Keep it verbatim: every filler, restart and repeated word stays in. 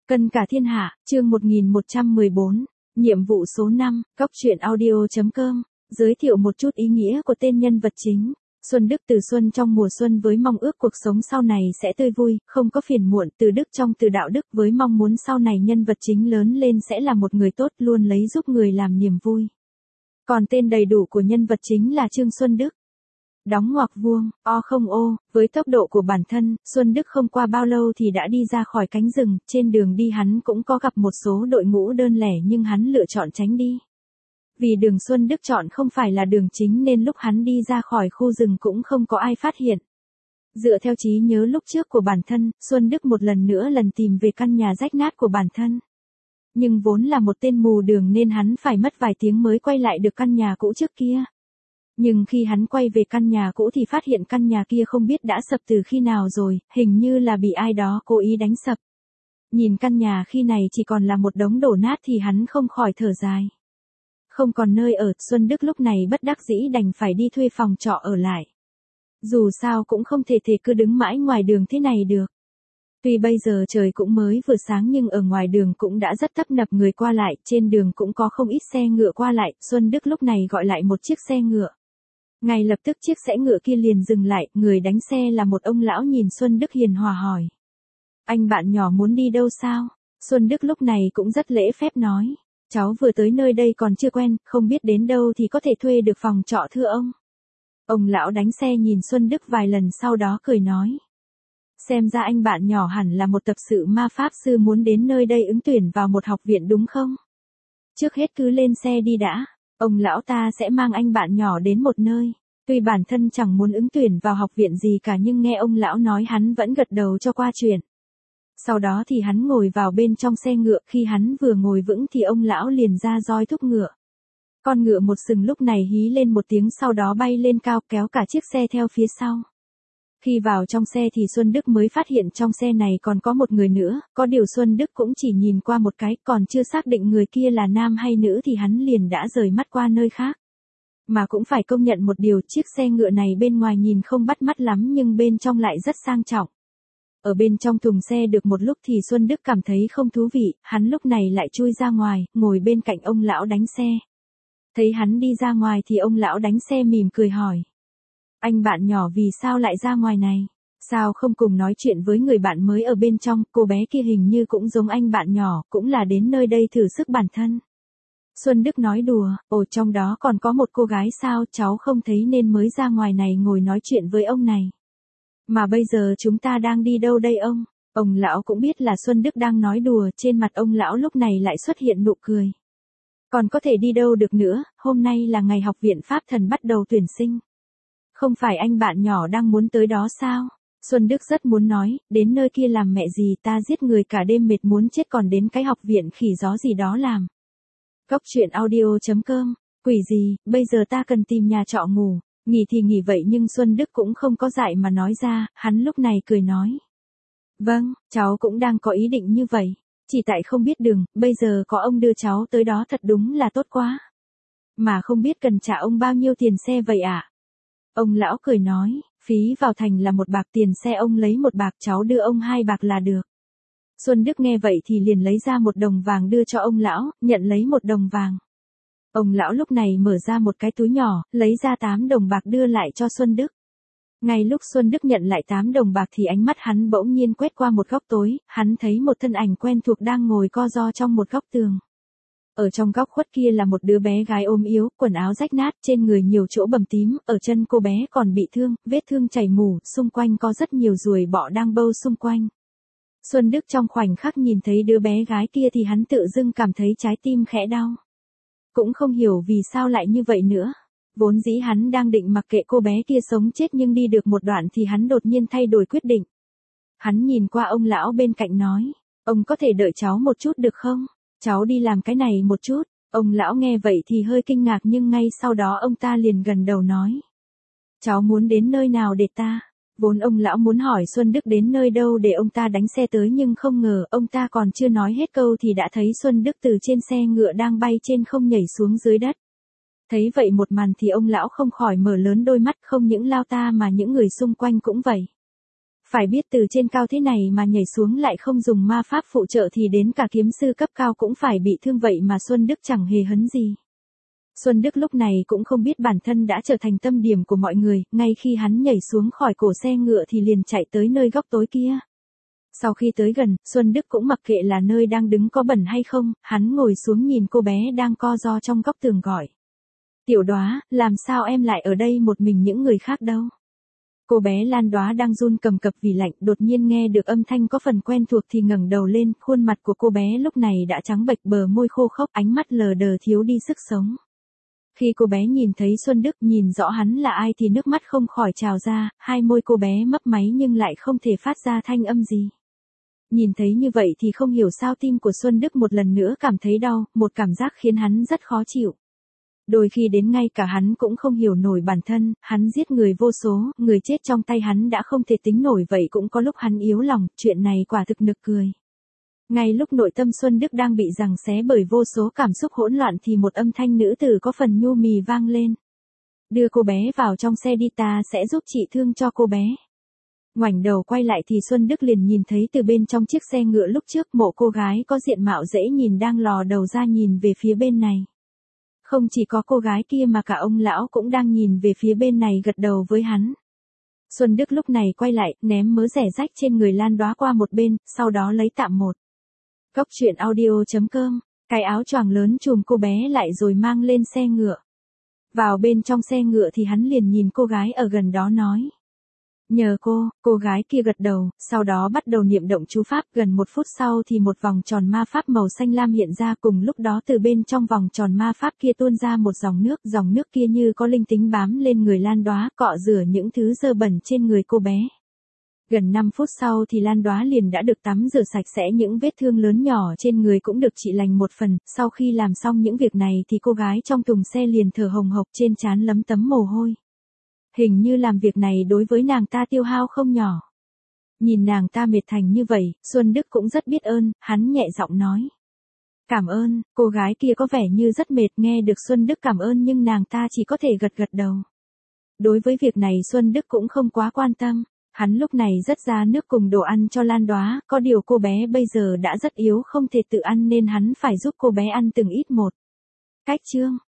Cân cả thiên hạ, chương một nghìn một trăm mười bốn, nhiệm vụ số năm, cóc truyện audio.com, giới thiệu một chút ý nghĩa của tên nhân vật chính. Xuân Đức từ xuân trong mùa xuân với mong ước cuộc sống sau này sẽ tươi vui, không có phiền muộn, từ đức trong từ đạo đức với mong muốn sau này nhân vật chính lớn lên sẽ là một người tốt luôn lấy giúp người làm niềm vui. Còn tên đầy đủ của nhân vật chính là Trương Xuân Đức. Đóng ngoặc vuông, o không ô, với tốc độ của bản thân, Xuân Đức không qua bao lâu thì đã đi ra khỏi cánh rừng, trên đường đi hắn cũng có gặp một số đội ngũ đơn lẻ nhưng hắn lựa chọn tránh đi. Vì đường Xuân Đức chọn không phải là đường chính nên lúc hắn đi ra khỏi khu rừng cũng không có ai phát hiện. Dựa theo trí nhớ lúc trước của bản thân, Xuân Đức một lần nữa lần tìm về căn nhà rách nát của bản thân. Nhưng vốn là một tên mù đường nên hắn phải mất vài tiếng mới quay lại được căn nhà cũ trước kia. Nhưng khi hắn quay về căn nhà cũ thì phát hiện căn nhà kia không biết đã sập từ khi nào rồi, hình như là bị ai đó cố ý đánh sập. Nhìn căn nhà khi này chỉ còn là một đống đổ nát thì hắn không khỏi thở dài. Không còn nơi ở, Xuân Đức lúc này bất đắc dĩ đành phải đi thuê phòng trọ ở lại. Dù sao cũng không thể thể cứ đứng mãi ngoài đường thế này được. Tuy bây giờ trời cũng mới vừa sáng nhưng ở ngoài đường cũng đã rất tấp nập người qua lại, trên đường cũng có không ít xe ngựa qua lại, Xuân Đức lúc này gọi lại một chiếc xe ngựa. Ngay lập tức chiếc xe ngựa kia liền dừng lại, người đánh xe là một ông lão nhìn Xuân Đức hiền hòa hỏi. Anh bạn nhỏ muốn đi đâu sao? Xuân Đức lúc này cũng rất lễ phép nói. Cháu vừa tới nơi đây còn chưa quen, không biết đến đâu thì có thể thuê được phòng trọ thưa ông. Ông lão đánh xe nhìn Xuân Đức vài lần sau đó cười nói. Xem ra anh bạn nhỏ hẳn là một tập sự ma pháp sư muốn đến nơi đây ứng tuyển vào một học viện đúng không? Trước hết cứ lên xe đi đã. Ông lão ta sẽ mang anh bạn nhỏ đến một nơi. Tuy bản thân chẳng muốn ứng tuyển vào học viện gì cả nhưng nghe ông lão nói hắn vẫn gật đầu cho qua chuyện. Sau đó thì hắn ngồi vào bên trong xe ngựa, khi hắn vừa ngồi vững thì ông lão liền ra roi thúc ngựa. Con ngựa một sừng lúc này hí lên một tiếng sau đó bay lên cao kéo cả chiếc xe theo phía sau. Khi vào trong xe thì Xuân Đức mới phát hiện trong xe này còn có một người nữa, có điều Xuân Đức cũng chỉ nhìn qua một cái, còn chưa xác định người kia là nam hay nữ thì hắn liền đã rời mắt qua nơi khác. Mà cũng phải công nhận một điều, chiếc xe ngựa này bên ngoài nhìn không bắt mắt lắm nhưng bên trong lại rất sang trọng. Ở bên trong thùng xe được một lúc thì Xuân Đức cảm thấy không thú vị, hắn lúc này lại chui ra ngoài, ngồi bên cạnh ông lão đánh xe. Thấy hắn đi ra ngoài thì ông lão đánh xe mỉm cười hỏi. Anh bạn nhỏ vì sao lại ra ngoài này? Sao không cùng nói chuyện với người bạn mới ở bên trong? Cô bé kia hình như cũng giống anh bạn nhỏ, cũng là đến nơi đây thử sức bản thân. Xuân Đức nói đùa, ồ trong đó còn có một cô gái sao, cháu không thấy nên mới ra ngoài này ngồi nói chuyện với ông này. Mà bây giờ chúng ta đang đi đâu đây ông? Ông lão cũng biết là Xuân Đức đang nói đùa, trên mặt ông lão lúc này lại xuất hiện nụ cười. Còn có thể đi đâu được nữa, hôm nay là ngày học viện Pháp Thần bắt đầu tuyển sinh. Không phải anh bạn nhỏ đang muốn tới đó sao? Xuân Đức rất muốn nói, đến nơi kia làm mẹ gì, ta giết người cả đêm mệt muốn chết còn đến cái học viện khỉ gió gì đó làm. Cóc truyện audio.com, quỷ gì, bây giờ ta cần tìm nhà trọ ngủ. Nghỉ thì nghỉ vậy nhưng Xuân Đức cũng không có dại mà nói ra, hắn lúc này cười nói. Vâng, cháu cũng đang có ý định như vậy, chỉ tại không biết đường, bây giờ có ông đưa cháu tới đó thật đúng là tốt quá. Mà không biết cần trả ông bao nhiêu tiền xe vậy ạ? À? Ông lão cười nói, phí vào thành là một bạc, tiền xe ông lấy một bạc, cháu đưa ông hai bạc là được. Xuân Đức nghe vậy thì liền lấy ra một đồng vàng đưa cho ông lão, nhận lấy một đồng vàng. Ông lão lúc này mở ra một cái túi nhỏ, lấy ra tám đồng bạc đưa lại cho Xuân Đức. Ngay lúc Xuân Đức nhận lại tám đồng bạc thì ánh mắt hắn bỗng nhiên quét qua một góc tối, hắn thấy một thân ảnh quen thuộc đang ngồi co ro trong một góc tường. Ở trong góc khuất kia là một đứa bé gái ốm yếu, quần áo rách nát, trên người nhiều chỗ bầm tím, ở chân cô bé còn bị thương, vết thương chảy mủ, xung quanh có rất nhiều ruồi bọ đang bâu xung quanh. Xuân Đức trong khoảnh khắc nhìn thấy đứa bé gái kia thì hắn tự dưng cảm thấy trái tim khẽ đau. Cũng không hiểu vì sao lại như vậy nữa. Vốn dĩ hắn đang định mặc kệ cô bé kia sống chết nhưng đi được một đoạn thì hắn đột nhiên thay đổi quyết định. Hắn nhìn qua ông lão bên cạnh nói, ông có thể đợi cháu một chút được không? Cháu đi làm cái này một chút. Ông lão nghe vậy thì hơi kinh ngạc nhưng ngay sau đó ông ta liền gần đầu nói. Cháu muốn đến nơi nào để ta? Vốn ông lão muốn hỏi Xuân Đức đến nơi đâu để ông ta đánh xe tới nhưng không ngờ ông ta còn chưa nói hết câu thì đã thấy Xuân Đức từ trên xe ngựa đang bay trên không nhảy xuống dưới đất. Thấy vậy một màn thì ông lão không khỏi mở lớn đôi mắt, không những lao ta mà những người xung quanh cũng vậy. Phải biết từ trên cao thế này mà nhảy xuống lại không dùng ma pháp phụ trợ thì đến cả kiếm sư cấp cao cũng phải bị thương, vậy mà Xuân Đức chẳng hề hấn gì. Xuân Đức lúc này cũng không biết bản thân đã trở thành tâm điểm của mọi người, ngay khi hắn nhảy xuống khỏi cổ xe ngựa thì liền chạy tới nơi góc tối kia. Sau khi tới gần, Xuân Đức cũng mặc kệ là nơi đang đứng có bẩn hay không, hắn ngồi xuống nhìn cô bé đang co ro trong góc tường gọi. Tiểu Đóa, làm sao em lại ở đây một mình, những người khác đâu? Cô bé Lan Đóa đang run cầm cập vì lạnh, đột nhiên nghe được âm thanh có phần quen thuộc thì ngẩng đầu lên, khuôn mặt của cô bé lúc này đã trắng bệch, bờ môi khô khốc, ánh mắt lờ đờ thiếu đi sức sống. Khi cô bé nhìn thấy Xuân Đức, nhìn rõ hắn là ai thì nước mắt không khỏi trào ra, hai môi cô bé mấp máy nhưng lại không thể phát ra thanh âm gì. Nhìn thấy như vậy thì không hiểu sao tim của Xuân Đức một lần nữa cảm thấy đau, một cảm giác khiến hắn rất khó chịu. Đôi khi đến ngay cả hắn cũng không hiểu nổi bản thân, hắn giết người vô số, người chết trong tay hắn đã không thể tính nổi, vậy cũng có lúc hắn yếu lòng, chuyện này quả thực nực cười. Ngay lúc nội tâm Xuân Đức đang bị giằng xé bởi vô số cảm xúc hỗn loạn thì một âm thanh nữ tử có phần nhu mì vang lên. Đưa cô bé vào trong xe đi, ta sẽ giúp trị thương cho cô bé. Ngoảnh đầu quay lại thì Xuân Đức liền nhìn thấy từ bên trong chiếc xe ngựa lúc trước một cô gái có diện mạo dễ nhìn đang lò đầu ra nhìn về phía bên này. Không chỉ có cô gái kia mà cả ông lão cũng đang nhìn về phía bên này gật đầu với hắn. Xuân Đức lúc này quay lại, ném mớ rẻ rách trên người Lan Đóa qua một bên, sau đó lấy tạm một cốc truyện audio chấm com, cái áo choàng lớn trùm cô bé lại rồi mang lên xe ngựa. Vào bên trong xe ngựa thì hắn liền nhìn cô gái ở gần đó nói. Nhờ cô, cô gái kia gật đầu, sau đó bắt đầu niệm động chú pháp, gần một phút sau thì một vòng tròn ma pháp màu xanh lam hiện ra, cùng lúc đó từ bên trong vòng tròn ma pháp kia tuôn ra một dòng nước, dòng nước kia như có linh tính bám lên người Lan Đóa, cọ rửa những thứ dơ bẩn trên người cô bé. Gần năm phút sau thì Lan Đóa liền đã được tắm rửa sạch sẽ, những vết thương lớn nhỏ trên người cũng được trị lành một phần, sau khi làm xong những việc này thì cô gái trong thùng xe liền thở hồng hộc, trên trán lấm tấm mồ hôi. Hình như làm việc này đối với nàng ta tiêu hao không nhỏ. Nhìn nàng ta mệt thành như vậy, Xuân Đức cũng rất biết ơn, hắn nhẹ giọng nói. Cảm ơn, cô gái kia có vẻ như rất mệt, nghe được Xuân Đức cảm ơn nhưng nàng ta chỉ có thể gật gật đầu. Đối với việc này Xuân Đức cũng không quá quan tâm, hắn lúc này rất ra nước cùng đồ ăn cho Lan Đóa, có điều cô bé bây giờ đã rất yếu không thể tự ăn nên hắn phải giúp cô bé ăn từng ít một. Cách chương